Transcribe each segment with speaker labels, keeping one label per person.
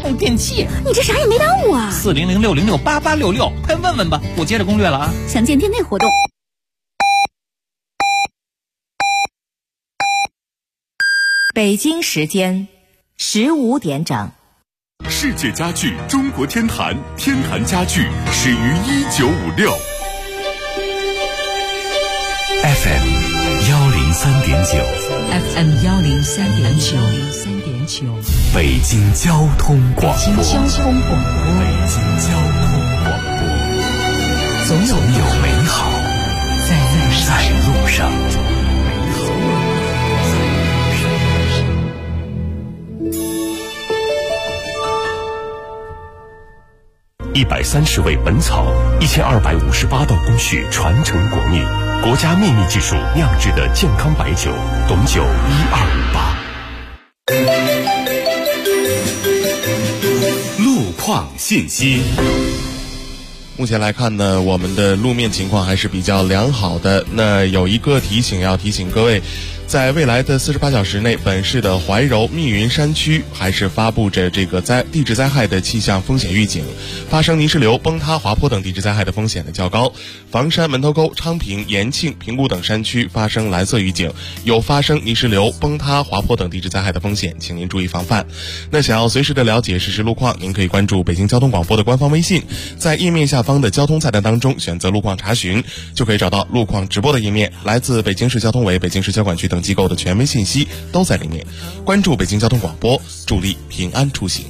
Speaker 1: 用电器。
Speaker 2: 你这啥也没耽误啊
Speaker 1: ！400-606-8866，快问问吧，我接着攻略了啊！
Speaker 2: 详见店内活动。
Speaker 3: 北京时间15点整。
Speaker 4: 世界家具中国天坛，天坛家具始于1956。
Speaker 5: FM
Speaker 6: 103.9，
Speaker 5: 北京交通广播，总有美好在路上。130味本草，1258道工序传承国秘，国家秘密技术酿制的健康白酒，董酒1258。路况信息。
Speaker 7: 目前来看呢，我们的路面情况还是比较良好的。那有一个提醒要提醒各位，在未来的48小时内，本市的怀柔、密云山区还是发布着这个地质灾害的气象风险预警，发生泥石流、崩塌、滑坡等地质灾害的风险的较高。房山、门头沟、昌平、延庆、平谷等山区发生蓝色预警，有发生泥石流、崩塌、滑坡等地质灾害的风险，请您注意防范。那想要随时的了解实时路况，您可以关注北京交通广播的官方微信，在页面下方的交通菜单当中选择路况查询，就可以找到路况直播的页面。来自北京市交通委、北京市交管局等机构的权威信息都在里面。关注北京交通广播，助力平安出行。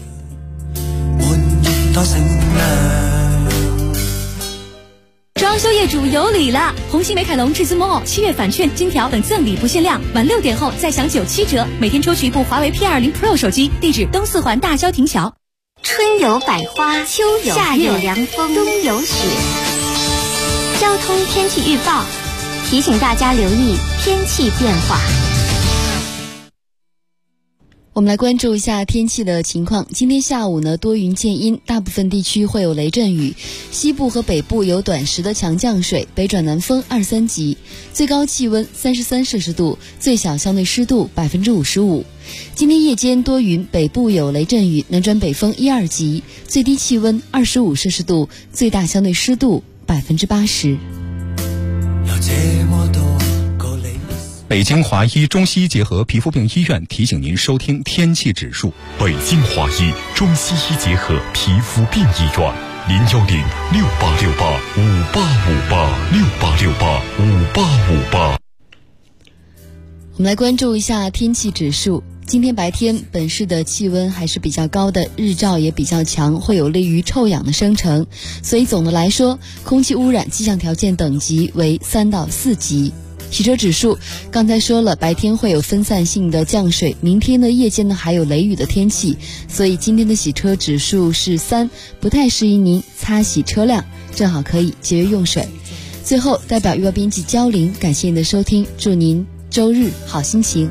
Speaker 2: 装修业主有礼了！红星美凯龙至尊 Mall7月返券、金条等赠礼不限量，晚6点后再享97折，每天抽取一部华为 P20 Pro 手机。地址：东四环大郊亭桥。
Speaker 8: 春有百花，秋有夏有凉风，冬有雪。交通天气预报提醒大家留意天气变化。
Speaker 6: 我们来关注一下天气的情况。今天下午呢，多云见阴，大部分地区会有雷阵雨，西部和北部有短时的强降水，北转南风2-3级，最高气温33摄氏度，最小相对湿度55%。今天夜间多云，北部有雷阵雨，南转北风1-2级，最低气温25摄氏度，最大相对湿度80%。
Speaker 9: 北京华医中西医结合皮肤病医院提醒您收听天气指数。
Speaker 4: 北京华医中西医结合皮肤病医院，010-6868-5858，6868-5858。
Speaker 6: 我们来关注一下天气指数。今天白天本市的气温还是比较高的，日照也比较强，会有利于臭氧的生成，所以总的来说，空气污染气象条件等级为3到4级。洗车指数刚才说了，白天会有分散性的降水，明天的夜间呢还有雷雨的天气，所以今天的洗车指数是3，不太适宜您擦洗车辆，正好可以节约用水。最后代表预报编辑焦玲感谢您的收听，祝您周日好心情。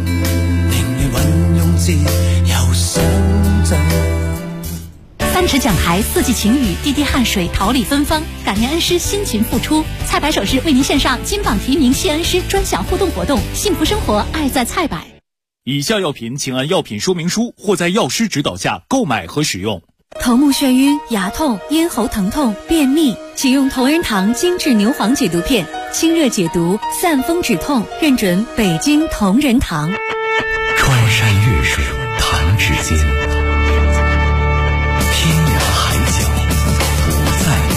Speaker 2: 3尺讲台4季晴雨，滴滴汗水，桃李芬芳，感念恩师辛勤付出。菜百首饰为您献上金榜题名谢恩师专享互动活动，幸福生活爱在菜百。
Speaker 10: 以下药品请按药品说明书或在药师指导下购买和使用。
Speaker 2: 头目眩晕、牙痛、咽喉疼痛、便秘，请用同仁堂精致牛黄解毒片，清热解毒，散风止痛，认准北京同仁堂。
Speaker 5: 穿山越水，弹指间，天涯海角不再远。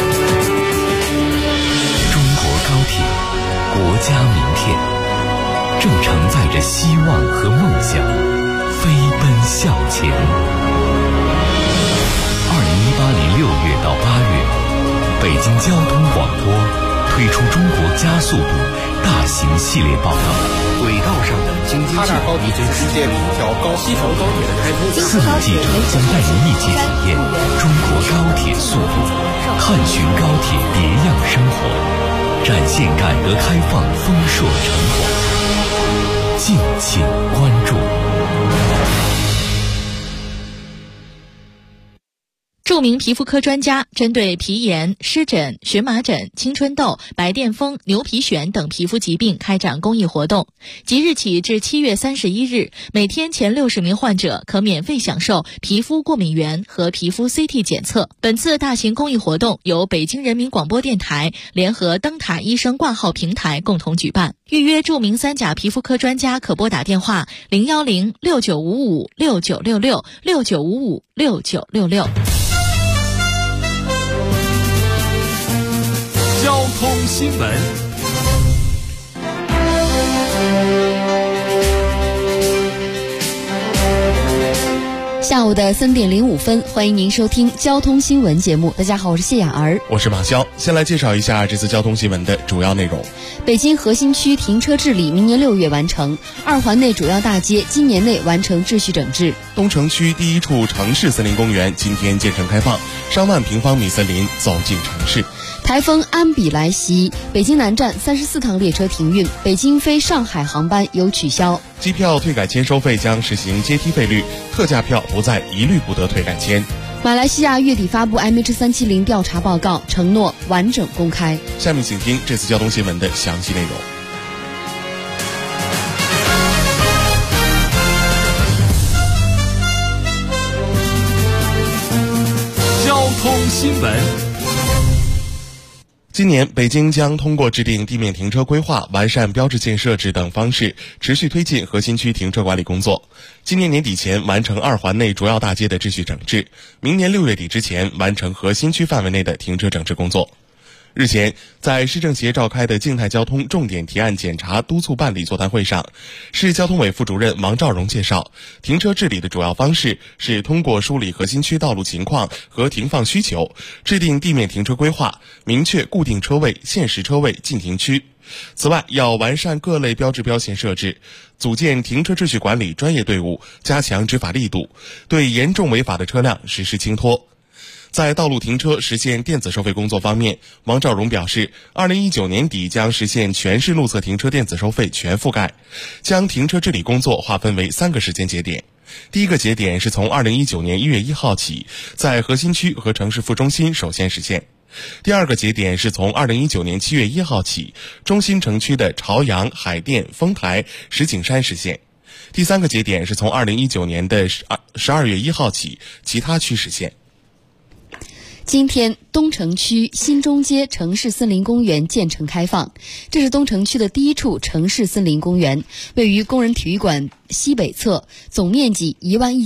Speaker 5: 中国高铁，国家名片，正承载着希望和梦想，飞奔向前。2018年6月到8月，北京交通广播推出中国加速度大型系列报道。
Speaker 11: 轨道上的京津冀高铁是世界第一条西条高铁的开通。
Speaker 5: 4名记者将带您一起体验中国高铁速度，探寻高铁别样生活，展现改革开放丰硕成果。敬请关注。
Speaker 2: 中
Speaker 12: 著名皮肤科专家针对皮炎、湿疹、荨麻疹、青春痘、白癜风、牛皮癣等皮肤疾病开展公益活动。即日起至7月31日，每天前60名患者可免费享受皮肤过敏原和皮肤 CT 检测。本次大型公益活动由北京人民广播电台联合灯塔医生挂号平台共同举办。预约著名三甲皮肤科专家可拨打电话0106955696669556966。
Speaker 10: 交通新闻。
Speaker 6: 下午的3点05分，欢迎您收听交通新闻节目。大家好，我是谢雅儿，
Speaker 7: 我是马潇。先来介绍一下这次交通新闻的主要内容。
Speaker 6: 北京核心区停车治理明年6月完成，2环内主要大街今年内完成秩序整治。
Speaker 7: 东城区第一处城市森林公园今天建成开放，上万平方米森林走进城市。
Speaker 6: 台风安比来袭，北京南站34趟列车停运，北京飞上海航班有取消。
Speaker 7: 机票退改签收费将实行阶梯费率，特价票不再一律不得退改签。
Speaker 6: 马来西亚月底发布 MH370 调查报告，承诺完整公开。
Speaker 7: 下面请听这次交通新闻的详细内容。
Speaker 10: 交通新闻。
Speaker 7: 今年，北京将通过制定地面停车规划、完善标志线设置等方式，持续推进核心区停车管理工作。今年年底前完成2环内主要大街的秩序整治，明年6月底之前完成核心区范围内的停车整治工作。日前，在市政协召开的静态交通重点提案检查督促办理座谈会上，市交通委副主任王兆荣介绍，停车治理的主要方式是通过梳理核心区道路情况和停放需求，制定地面停车规划，明确固定车位、限时车位、禁停区。此外，要完善各类标志标线设置，组建停车秩序管理专业队伍，加强执法力度，对严重违法的车辆实施轻拖。在道路停车实现电子收费工作方面，王兆荣表示，2019年底将实现全市路侧停车电子收费全覆盖，将停车治理工作划分为3个时间节点。第一个节点是从2019年1月1号起，在核心区和城市副中心首先实现。第二个节点是从2019年7月1号起，中心城区的朝阳、海淀、丰台、石景山实现。第三个节点是从2019年的12月1号起，其他区实现。
Speaker 6: 今天，东城区新中街城市森林公园建成开放。这是东城区的第一处城市森林公园，位于工人体育馆西北侧，总面积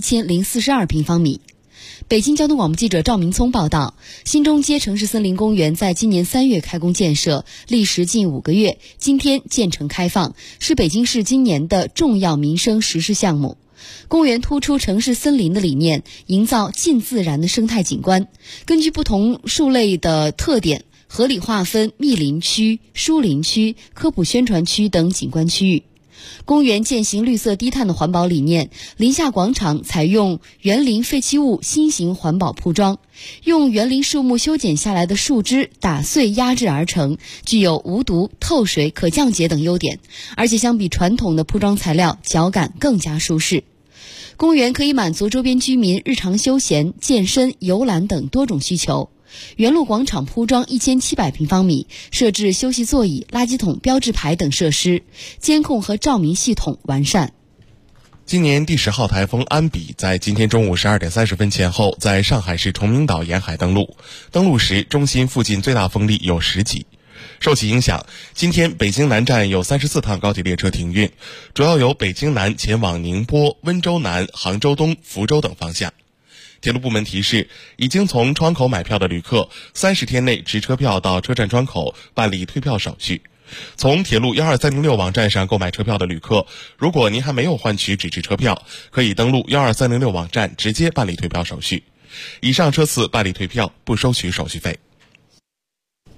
Speaker 6: 11042平方米。北京交通广播记者赵明聪报道，新中街城市森林公园在今年3月开工建设，历时近5个月，今天建成开放，是北京市今年的重要民生实施项目。公园突出城市森林的理念，营造近自然的生态景观。根据不同树类的特点，合理划分密林区、疏林区、科普宣传区等景观区域。公园践行绿色低碳的环保理念，林下广场采用园林废弃物新型环保铺装，用园林树木修剪下来的树枝打碎压制而成，具有无毒、透水、可降解等优点，而且相比传统的铺装材料，脚感更加舒适。公园可以满足周边居民日常休闲、健身、游览等多种需求。园路广场铺装1700平方米，设置休息座椅、垃圾桶标志牌等设施，监控和照明系统完善。
Speaker 7: 今年第10号台风安比在今天中午12点30分前后在上海市崇明岛沿海登陆，登陆时中心附近最大风力有10级。受其影响，今天北京南站有34趟高铁列车停运，主要由北京南前往宁波、温州南、杭州东、福州等方向。铁路部门提示，已经从窗口买票的旅客30天内持车票到车站窗口办理退票手续。从铁路12306网站上购买车票的旅客，如果您还没有换取纸质车票，可以登录12306网站直接办理退票手续。以上车次办理退票不收取手续费。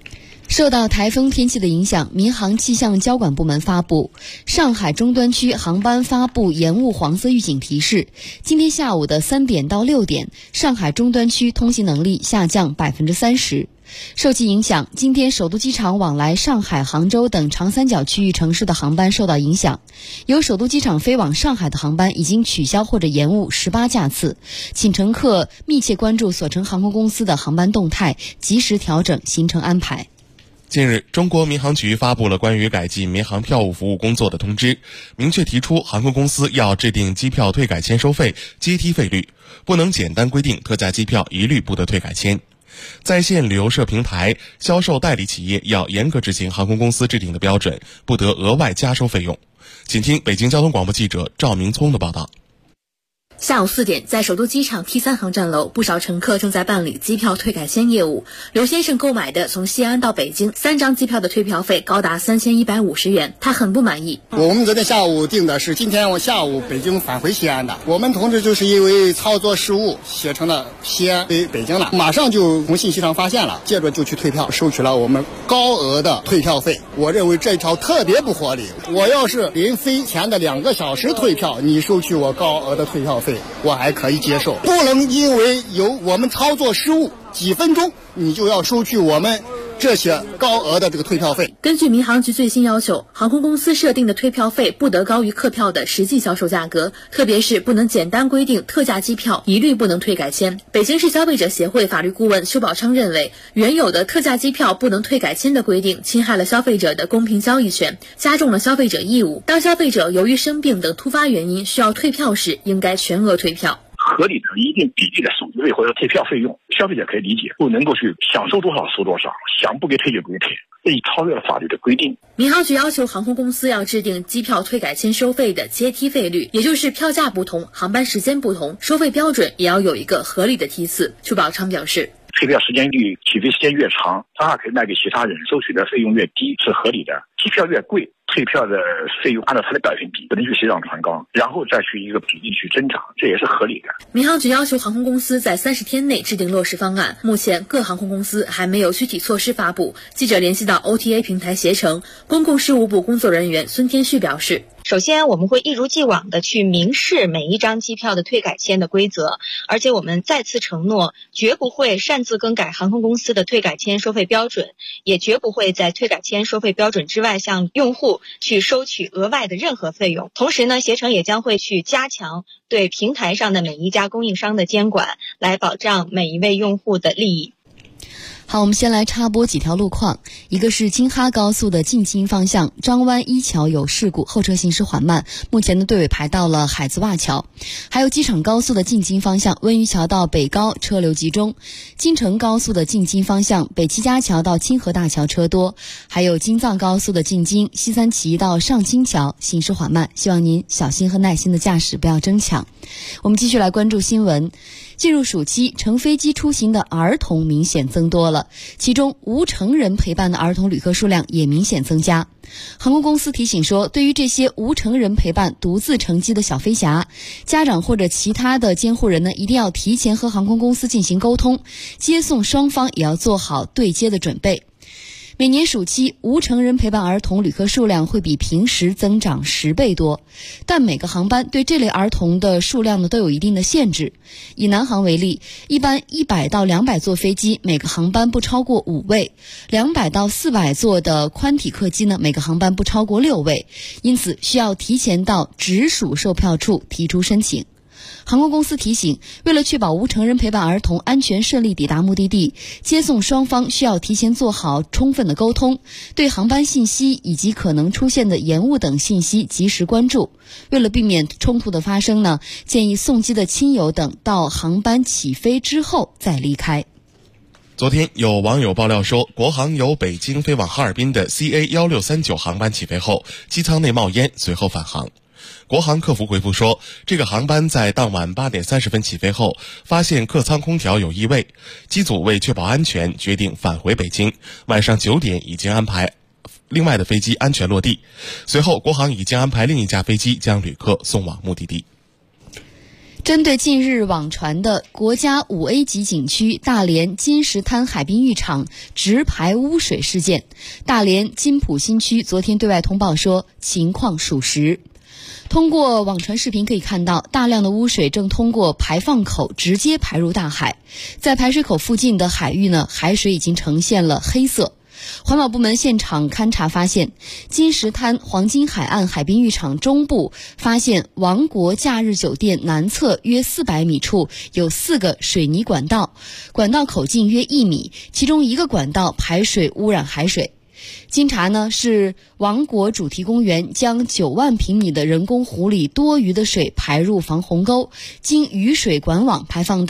Speaker 6: 受到台风天气的影响，民航气象交管部门发布上海终端区航班发布延误黄色预警提示。今天下午的3点到6点，上海终端区通行能力下降30%。受其影响，今天首都机场往来上海、杭州等长三角区域城市的航班受到影响。由首都机场飞往上海的航班已经取消或者延误18架次，请乘客密切关注所乘航空公司的航班动态，及时调整行程安排。
Speaker 7: 近日，中国民航局发布了关于改进民航票务服务工作的通知，明确提出航空公司要制定机票退改签收费阶梯费率，不能简单规定特价机票一律不得退改签。在线旅游社平台、销售代理企业要严格执行航空公司制定的标准，不得额外加收费用。请听北京交通广播记者赵明聪的报道。
Speaker 12: 下午4点，在首都机场 T3 航站楼，不少乘客正在办理机票退改签业务。刘先生购买的从西安到北京3张机票的退票费高达3150元，他很不满意。
Speaker 13: 我们昨天下午订的是今天下午北京返回西安的，我们同志就是因为操作失误写成了西安回北京了，马上就从信息上发现了，接着就去退票，收取了我们高额的退票费。我认为这条特别不合理，我要是临飞前的2个小时退票，你收取我高额的退票费，我还可以接受，不能因为有我们操作失误几分钟，你就要收取我们这些高额的这个退票费。
Speaker 12: 根据民航局最新要求，航空公司设定的退票费不得高于客票的实际销售价格，特别是不能简单规定特价机票一律不能退改签。北京市消费者协会法律顾问邱宝昌认为，原有的特价机票不能退改签的规定侵害了消费者的公平交易权，加重了消费者义务。当消费者由于生病等突发原因需要退票时，应该全额退票。
Speaker 14: 合理的一定比例的手续费或者退票费用，消费者可以理解，不能够去想收多少收多少，想不给退就不给退，这已超越了法律的规定。
Speaker 12: 民航局要求航空公司要制定机票退改签收费的阶梯费率，也就是票价不同，航班时间不同，收费标准也要有一个合理的梯次。邱宝昌表示，
Speaker 14: 退票时间率起飞时间越长，他可以卖给其他人，收取的费用越低，是合理的。机票越贵，退票的费用按照它的百分比不能去水涨船高，然后再去一个比例去增长，这也是合理的。
Speaker 12: 民航局要求航空公司在30天内制定落实方案，目前各航空公司还没有具体措施发布。记者联系到 OTA 平台携程公共事务部工作人员孙天旭表示，
Speaker 15: 首先，我们会一如既往的去明示每一张机票的退改签的规则，而且我们再次承诺，绝不会擅自更改航空公司的退改签收费标准，也绝不会在退改签收费标准之外向用户去收取额外的任何费用。同时呢，携程也将会去加强对平台上的每一家供应商的监管，来保障每一位用户的利益。
Speaker 6: 好，我们先来插播几条路况。一个是京哈高速的进京方向，张湾一桥有事故，后车行驶缓慢，目前的队尾排到了海子洼桥。还有机场高速的进京方向，温榆桥到北高车流集中。京承高速的进京方向，北七家桥到清河大桥车多。还有京藏高速的进京，西三旗到上清桥行驶缓慢，希望您小心和耐心的驾驶，不要争抢。我们继续来关注新闻。进入暑期，乘飞机出行的儿童明显增多了，其中无成人陪伴的儿童旅客数量也明显增加。航空公司提醒说，对于这些无成人陪伴独自乘机的小飞侠，家长或者其他的监护人呢，一定要提前和航空公司进行沟通，接送双方也要做好对接的准备。每年暑期，无成人陪伴儿童旅客数量会比平时增长10倍多，但每个航班对这类儿童的数量呢都有一定的限制。以南航为例，一般100到200座飞机，每个航班不超过5位；200到400座的宽体客机呢，每个航班不超过6位，因此需要提前到直属售票处提出申请。航空公司提醒，为了确保无成人陪伴儿童安全顺利抵达目的地，接送双方需要提前做好充分的沟通，对航班信息以及可能出现的延误等信息及时关注。为了避免冲突的发生呢，建议送机的亲友等到航班起飞之后再离开。
Speaker 7: 昨天有网友爆料说，国航由北京飞往哈尔滨的 CA1639 航班起飞后，机舱内冒烟，随后返航。国航客服回复说，这个航班在当晚8点30分起飞后，发现客舱空调有异味，机组为确保安全，决定返回北京。晚上9点已经安排另外的飞机安全落地，随后国航已经安排另一架飞机将旅客送往目的地。
Speaker 6: 针对近日网传的国家5A 级景区大连金石滩海滨浴场直排污水事件，大连金浦新区昨天对外通报说情况属实。通过网传视频可以看到，大量的污水正通过排放口直接排入大海，在排水口附近的海域呢，海水已经呈现了黑色。环保部门现场勘查发现，金石滩黄金海岸海滨浴场中部发现王国假日酒店南侧约400米处有4个水泥管道，管道口径约1米，其中1个管道排水污染海水。经查呢，是王国主题公园将9万平米的人工湖里多余的水排入防洪沟，经雨水管网排放到